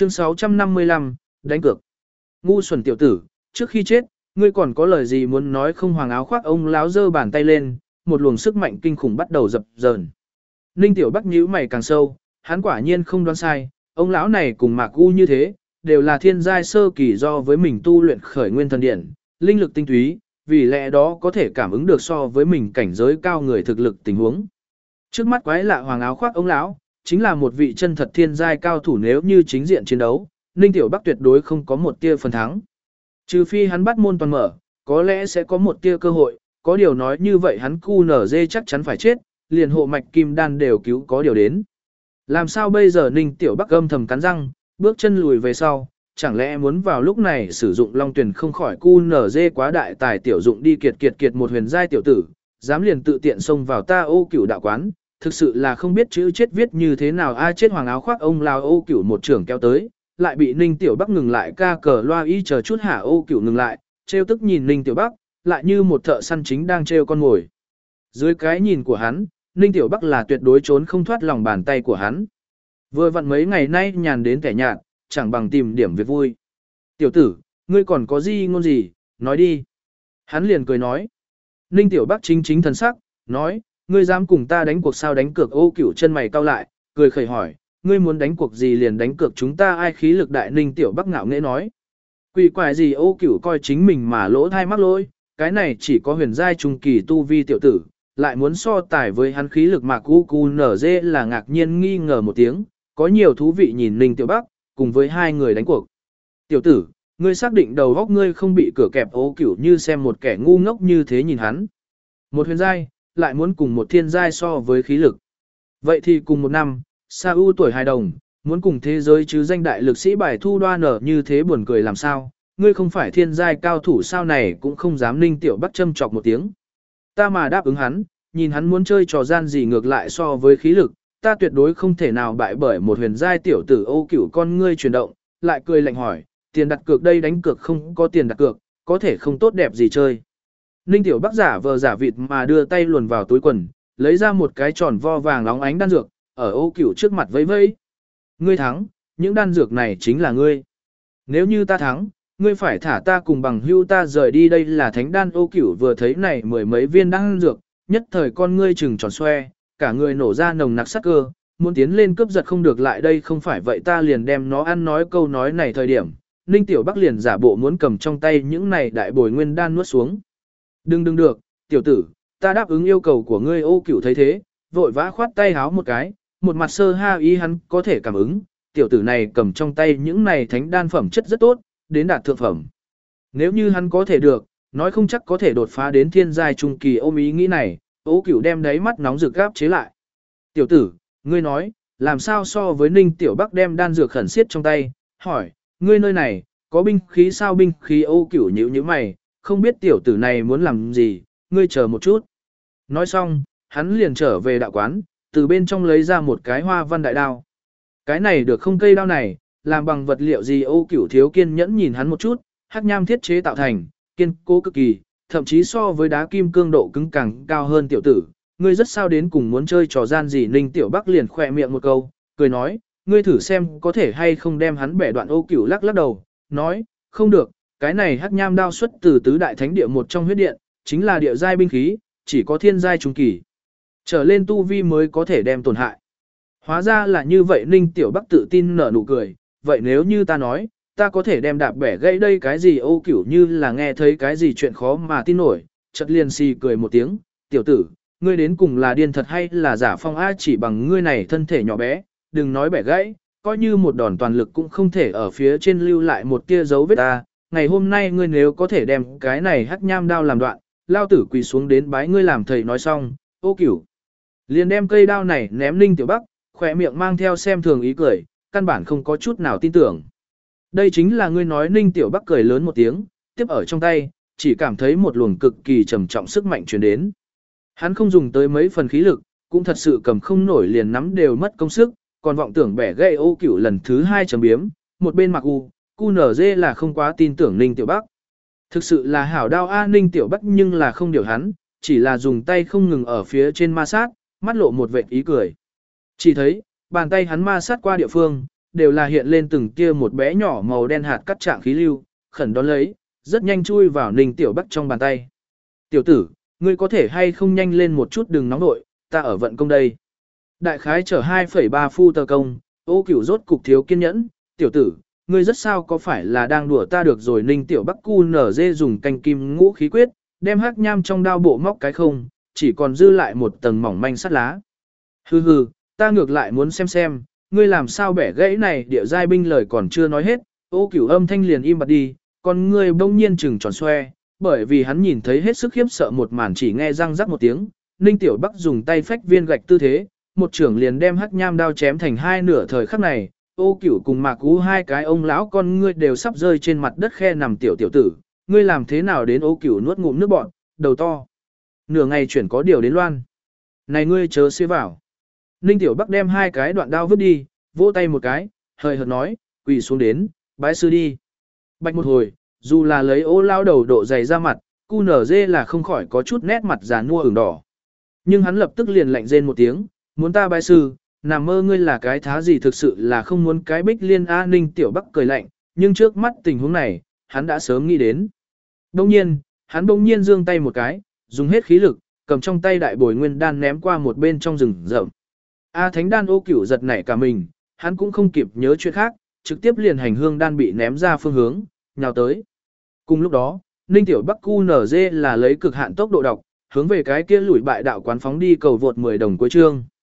Chương 655, đánh cược. Ngu xuẩn tiểu tử, trước khi chết, ngươi còn có lời gì muốn nói không? Hoàng áo khoác ông láo giơ bàn tay lên, một luồng sức mạnh kinh khủng bắt đầu dập dờn. Ninh Tiểu Bắc nhíu mày càng sâu, hắn quả nhiên không đoán sai, ông lão này cùng Mạc U như thế, đều là thiên giai sơ kỳ do với mình tu luyện khởi nguyên thần điện, linh lực tinh túy, vì lẽ đó có thể cảm ứng được so với mình cảnh giới cao người thực lực tình huống. Trước mắt quái lạ hoàng áo khoác ông lão, chính là một vị chân thật thiên giai cao thủ, nếu như chính diện chiến đấu, Ninh Tiểu Bắc tuyệt đối không có một tia phần thắng. Trừ phi hắn bắt môn toàn mở, có lẽ sẽ có một tia cơ hội, có điều nói như vậy hắn QNZ chắc chắn phải chết, liền hộ mạch kim đan đều cứu có điều đến. Làm sao bây giờ? Ninh Tiểu Bắc âm thầm cắn răng, bước chân lùi về sau, chẳng lẽ muốn vào lúc này sử dụng long tuyển không khỏi QNZ quá đại tài tiểu dụng đi, kiệt một huyền giai tiểu tử, dám liền tự tiện xông vào ta Ô Cửu đạo quán, thực sự là không biết chữ chết viết như thế nào. Chết hoàng áo khoác ông lao Ô Cửu một trưởng kéo tới, lại bị Ninh Tiểu Bắc ngừng lại, ca cờ loa y chờ chút hả. Ô Cửu ngừng lại, trêu tức nhìn Ninh Tiểu Bắc, lại như một thợ săn chính đang trêu con mồi. Dưới cái nhìn của hắn, Ninh Tiểu Bắc là tuyệt đối trốn không thoát lòng bàn tay của hắn. Vừa vặn mấy ngày nay nhàn đến kẻ nhạt, chẳng bằng tìm điểm việc vui. Tiểu tử, ngươi còn có gì ngôn gì, nói đi. Hắn liền cười nói. Ninh Tiểu Bắc chính thần sắc, nói, ngươi dám cùng ta đánh cuộc sao? Đánh cược? Ô Cửu chân mày cau lại, cười khẩy hỏi, ngươi muốn đánh cuộc gì liền đánh cược chúng ta ai khí lực đại. Ninh Tiểu Bắc ngạo nghễ nói. Quỷ quái gì? Ô Cửu coi chính mình mà lỗ thai mắc lỗi, cái này chỉ có huyền giai trung kỳ tu vi tiểu tử, lại muốn so tài với hắn khí lực. Mạc U nở dê là ngạc nhiên nghi ngờ một tiếng, có nhiều thú vị nhìn Ninh Tiểu Bắc, cùng với hai người đánh cuộc. Tiểu tử, ngươi xác định đầu góc ngươi không bị cửa kẹp? Ô Cửu như xem một kẻ ngu ngốc như thế nhìn hắn. Một huyền giai, lại muốn cùng một thiên giai so với khí lực. Vậy thì cùng một năm, Sa U tuổi hài đồng, muốn cùng thế giới chứ danh đại lực sĩ bài thu đoan nở như thế buồn cười làm sao? Ngươi không phải thiên giai cao thủ sao? Này cũng không dám. Ninh Tiểu Bắc châm chọc một tiếng. Ta mà đáp ứng hắn, nhìn hắn muốn chơi trò gian gì ngược lại so với khí lực, ta tuyệt đối không thể nào bại bởi một huyền giai tiểu tử. Ô Cửu con ngươi chuyển động, lại cười lạnh hỏi, tiền đặt cược đây? Đánh cược không có tiền đặt cược, có thể không tốt đẹp gì chơi. Ninh Tiểu Bắc giả vờ giả vịt mà đưa tay luồn vào túi quần, lấy ra một cái tròn vo vàng óng ánh đan dược, ở Ô Cửu trước mặt vẫy vẫy. Ngươi thắng, những đan dược này chính là ngươi. Nếu như ta thắng, ngươi phải thả ta cùng bằng hưu ta rời đi. Đây là thánh đan. Ô Cửu vừa thấy này mười mấy viên đan dược, nhất thời con ngươi trừng tròn xoe, cả người nổ ra nồng nặc sát cơ, muốn tiến lên cướp giật không được. Lại đây, không phải vậy ta liền đem nó ăn. Nói câu nói này thời điểm, Ninh Tiểu Bắc liền giả bộ muốn cầm trong tay những này đại bồi nguyên đan nuốt xuống. Đừng được, tiểu tử, ta đáp ứng yêu cầu của ngươi. Ô Cửu thấy thế, vội vã khoát tay háo một cái, một mặt sơ ha ý hắn có thể cảm ứng, tiểu tử này cầm trong tay những này thánh đan phẩm chất rất tốt, đến đạt thượng phẩm. Nếu như hắn có thể được, nói không chắc có thể đột phá đến thiên giai trung kỳ. Ôm ý nghĩ này, Ô Cửu đem đáy mắt nóng rực gáp chế lại. Tiểu tử, ngươi nói, làm sao so với? Ninh Tiểu Bắc đem đan dược khẩn xiết trong tay, hỏi, ngươi nơi này, có binh khí sao? Binh khí? Ô Cửu nhíu mày, không biết tiểu tử này muốn làm gì, ngươi chờ một chút. Nói xong, hắn liền trở về đạo quán, từ bên trong lấy ra một cái hoa văn đại đao. Cái này được không? Cây đao này, làm bằng vật liệu gì? Ô Cửu thiếu kiên nhẫn nhìn hắn một chút, hắc nham thiết chế tạo thành, kiên cố cực kỳ, thậm chí so với đá kim cương độ cứng càng cao hơn. Tiểu tử, ngươi rất sao đến cùng muốn chơi trò gian gì? Ninh Tiểu Bắc liền khỏe miệng một câu, cười nói, ngươi thử xem có thể hay không đem hắn bẻ đoạn. Ô Cửu lắc đầu, nói, không được, cái này hắc nham đao xuất từ tứ đại thánh địa một trong huyết điện, chính là địa giai binh khí, chỉ có thiên giai trung kỳ trở lên tu vi mới có thể đem tổn hại. Hóa ra là như vậy. Ninh Tiểu Bắc tự tin nở nụ cười, vậy nếu như ta nói, ta có thể đem đạp bẻ gãy đây? Cái gì? Ô Cửu như là nghe thấy cái gì chuyện khó mà tin nổi, chợt liền xì cười một tiếng, tiểu tử, ngươi đến cùng là điên thật hay là giả phong? Chỉ bằng ngươi này thân thể nhỏ bé, đừng nói bẻ gãy, coi như một đòn toàn lực cũng không thể ở phía trên lưu lại một tia dấu vết ta. Ngày hôm nay ngươi nếu có thể đem cái này hắc nham đao làm đoạn, lao tử quỳ xuống đến bái ngươi làm thầy. Nói xong, Ô Cửu liền đem cây đao này ném Ninh Tiểu Bắc, khỏe miệng mang theo xem thường ý cười, căn bản không có chút nào tin tưởng. Đây chính là ngươi nói? Ninh Tiểu Bắc cười lớn một tiếng, tiếp ở trong tay, chỉ cảm thấy một luồng cực kỳ trầm trọng sức mạnh truyền đến. Hắn không dùng tới mấy phần khí lực, cũng thật sự cầm không nổi, liền nắm đều mất công sức, còn vọng tưởng bẻ gãy. Ô Cửu lần thứ hai chấm biếm, một bên Mạc U, QNZ là không quá tin tưởng Ninh Tiểu Bắc. Thực sự là hảo đao Ninh Tiểu Bắc nhưng là không điều hắn, chỉ là dùng tay không ngừng ở phía trên ma sát, mắt lộ một vệt ý cười. Chỉ thấy, bàn tay hắn ma sát qua địa phương, đều là hiện lên từng tia một bé nhỏ màu đen hạt cắt trạng khí lưu, khẩn đón lấy, rất nhanh chui vào Ninh Tiểu Bắc trong bàn tay. Tiểu tử, ngươi có thể hay không nhanh lên một chút đừng nóng nội, ta ở vận công đây. Đại khái chở 2,3 phu tờ công, Ô Cửu rốt cục thiếu kiên nhẫn, tiểu tử, ngươi rất sao có phải là đang đùa ta được rồi. Ninh Tiểu Bắc cu nở dê dùng canh kim ngũ khí quyết, đem hắc nham trong đao bộ móc cái không, chỉ còn dư lại một tầng mỏng manh sắt lá. Hừ hừ, ta ngược lại muốn xem, ngươi làm sao bẻ gãy này. Địa giai binh lời còn chưa nói hết, Ô Cửu âm thanh liền im bặt đi, còn ngươi bỗng nhiên trừng tròn xoe, bởi vì hắn nhìn thấy hết sức khiếp sợ một màn. Chỉ nghe răng rắc một tiếng, Ninh Tiểu Bắc dùng tay phách viên gạch tư thế, một trưởng liền đem hắc nham đao chém thành hai nửa. Thời khắc này, Ô Cửu cùng Mạc Ú hai cái ông lão con ngươi đều sắp rơi trên mặt đất khe nằm. Tiểu tử, ngươi làm thế nào đến? Ô Cửu nuốt ngụm nước bọt, đầu to. Nửa ngày chuyển có điều đến loan. Này ngươi chớ xế vào. Ninh Tiểu Bắc đem hai cái đoạn đao vứt đi, vỗ tay một cái, hời hợt nói, quỳ xuống đến, bái sư đi. Bạch một hồi, dù là lấy Ô lao đầu độ dày ra mặt, cu nở dê là không khỏi có chút nét mặt già nua ửng đỏ. Nhưng hắn lập tức liền lạnh rên một tiếng, muốn ta bái sư, nằm mơ ngươi là cái thá gì, thực sự là không muốn cái Bích Liên A. Ninh Tiểu Bắc cười lạnh, nhưng trước mắt tình huống này, hắn đã sớm nghĩ đến. Hắn bỗng nhiên giương tay một cái, dùng hết khí lực, cầm trong tay đại bồi nguyên đan ném qua một bên trong rừng rậm. A Thánh đan. Ô Cửu giật nảy cả mình, hắn cũng không kịp nhớ chuyện khác, trực tiếp liền hành hương đan bị ném ra phương hướng, nhào tới. Cùng lúc đó, Ninh Tiểu Bắc cu nở dê là lấy cực hạn tốc độ đọc, hướng về cái kia lùi bại đạo quán phóng đi. Cầu vượt 10 đồng cuối chương.